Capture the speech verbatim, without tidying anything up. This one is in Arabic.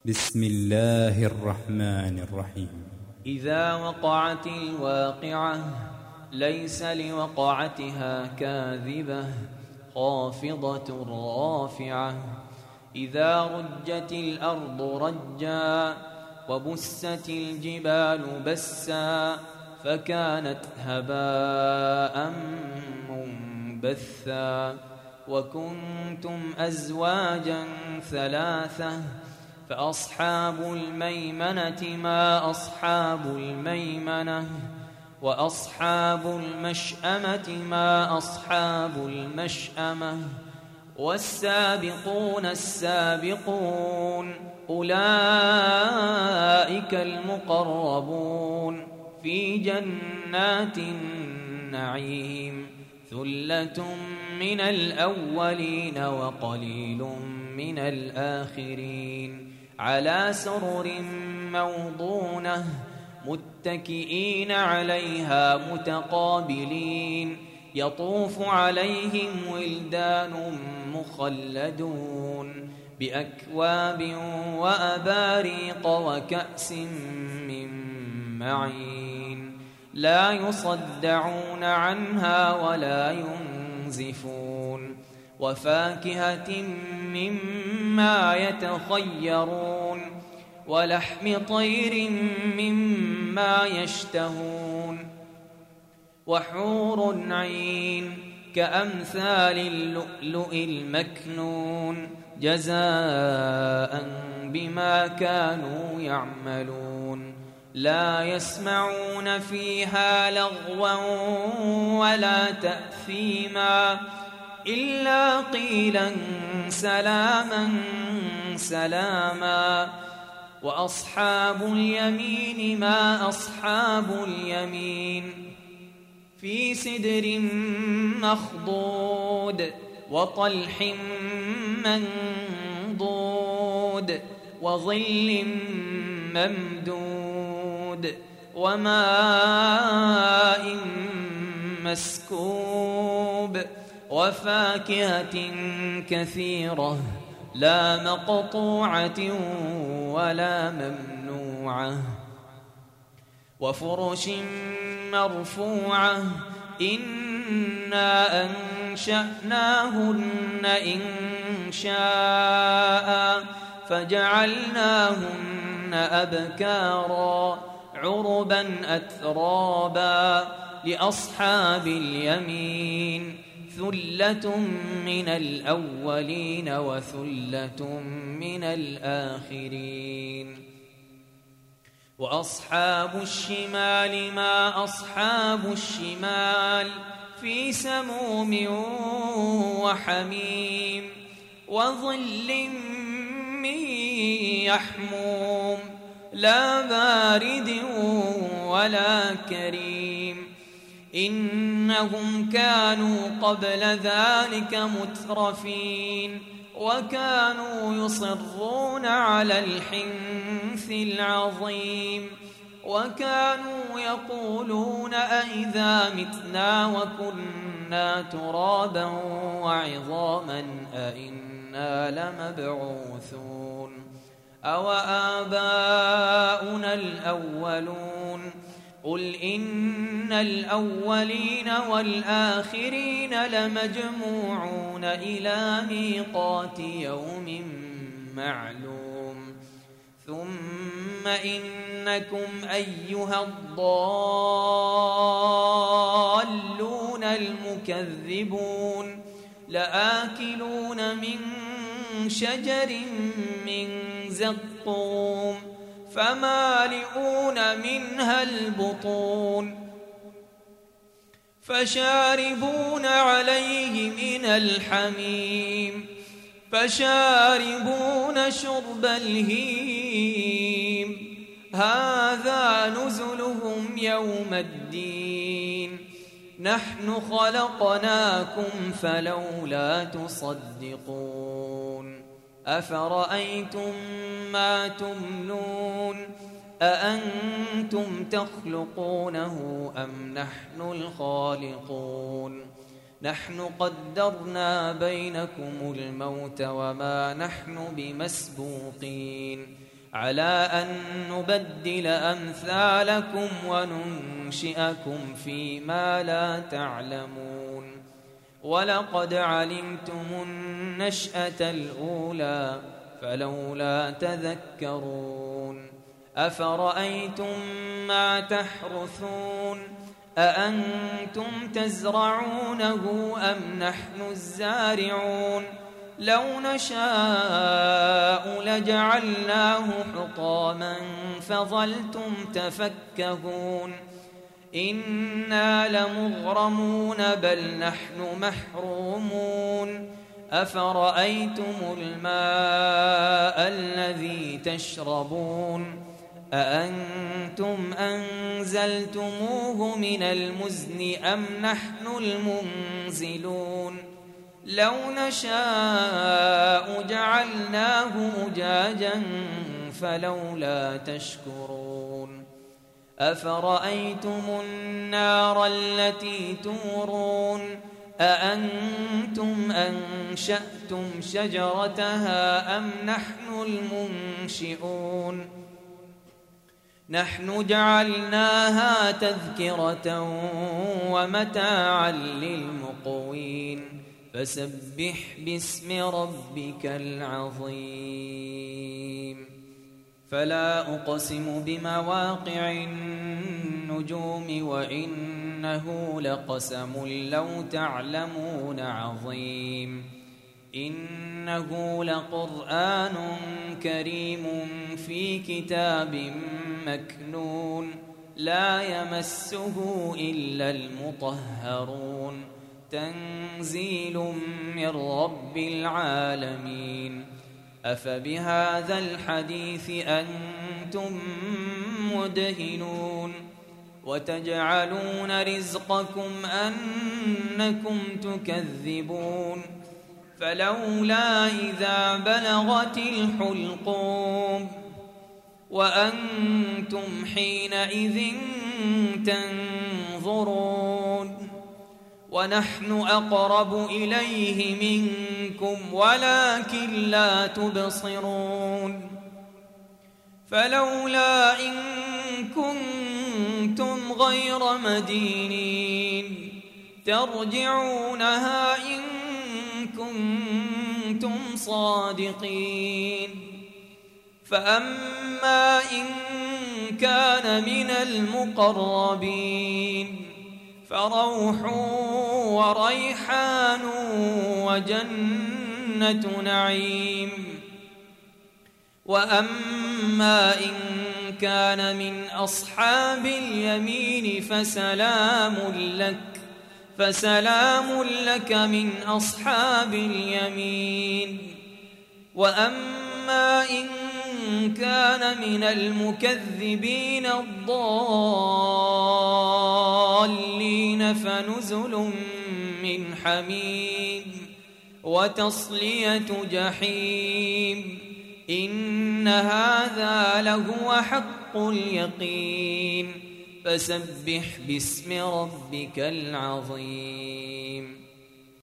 بسم الله الرحمن الرحيم. إذا وقعت الواقعة ليس لوقعتها كاذبة خافضة رافعة. إذا رجت الأرض رجا وبست الجبال بسا فكانت هباء منبثا. وكنتم أزواجا ثلاثة فأصحاب الميمنة ما أصحاب الميمنة وأصحاب المشأمة ما أصحاب المشأمة. والسابقون السابقون أولئك المقربون في جنات النعيم. ثلة من الأولين وقليل من الآخرين. على سرر موضونة متكئين عليها متقابلين. يطوف عليهم ولدان مخلدون بأكواب وأباريق وكأس من معين. لا يصدعون عنها ولا ينزفون. وفاكهة مما يتخيرون ولحم طير مما يشتهون. وحور عين كأمثال اللؤلؤ المكنون جزاء بما كانوا يعملون. لا يسمعون فيها لغوا ولا تأثيما إلا قيلا سلاما سلاما. وأصحاب اليمين ما أصحاب اليمين. في سدر مخضود وطلح منضود وظل ممدود وماء مسكوب. وفاكهة كثيرة لا مقطوعة ولا ممنوعة. وفرش مرفوعة إنا أنشأناهن إنشاء فجعلناهن أبكارا عربا أترابا. لأصحاب اليمين ثلة من الأولين وثلة من الآخرين. وأصحاب الشمال ما أصحاب الشمال. في سموم وحميم وظل من يحموم لا بارد ولا كريم. إنهم كانوا قبل ذلك مترفين وكانوا يصرون على الحنث العظيم. وكانوا يقولون أئذا متنا وكنا ترابا وعظاما أئنا لمبعوثون أو آباؤنا الأولون. قل إن الأولين والآخرين لمجموعون إلى ميقات يوم معلوم. ثم إنكم أيها الضالون المكذبون لآكلون من شجر من زقوم فمالئون منها البطون فشاربون عليه من الحميم فشاربون شرب الهيم. هذا نزلهم يوم الدين. نحن خلقناكم فلولا تصدقون. أفرأيتم ما تمنون أأنتم تخلقونه أم نحن الخالقون. نحن قدرنا بينكم الموت وما نحن بمسبوقين على أن نبدل أمثالكم وننشئكم فيما لا تعلمون ولقد علمتم النشأة الأولى فلولا تذكرون أفرأيتم ما تحرثون أأنتم تزرعونه أم نحن الزارعون لو نشاء لجعلناه حطاما فظلتم تفكهون إنا لمغرمون بل نحن محرومون أفرأيتم الماء الذي تشربون أأنتم أنزلتموه من المزن أم نحن المنزلون لو نشاء جعلناه أجاجا فلولا تشكرون أفرأيتم النار التي تورون أأنتم أنشأتم شجرتها أم نحن المنشئون نحن جعلناها تذكرة ومتاعا للمقوين فسبح باسم ربك العظيم فلا أقسم بمواقع النجوم وإنه لقسم لو تعلمون عظيم إنه لقرآن كريم في كتاب مكنون لا يمسه إلا المطهرون تنزيل من رب العالمين أفبهذا الحديث أنتم مدهنون وتجعلون رزقكم أنكم تكذبون فلولا إذا بلغت الحلقوم وأنتم حينئذ تنظرون ونحن أقرب إليه منكم ولكن لا تبصرون فلولا إن كنتم غير مدينين ترجعونها إن كنتم صادقين فأما إن كان من المقربين فروح وريحان وجنة نعيم وأما إن كان من أصحاب اليمين فسلام لك فسلام لك من أصحاب اليمين وأما إن كان من المكذبين الضالين فنزل من حميم وتصلية جحيم إن هذا لهو حق اليقين فسبح باسم ربك العظيم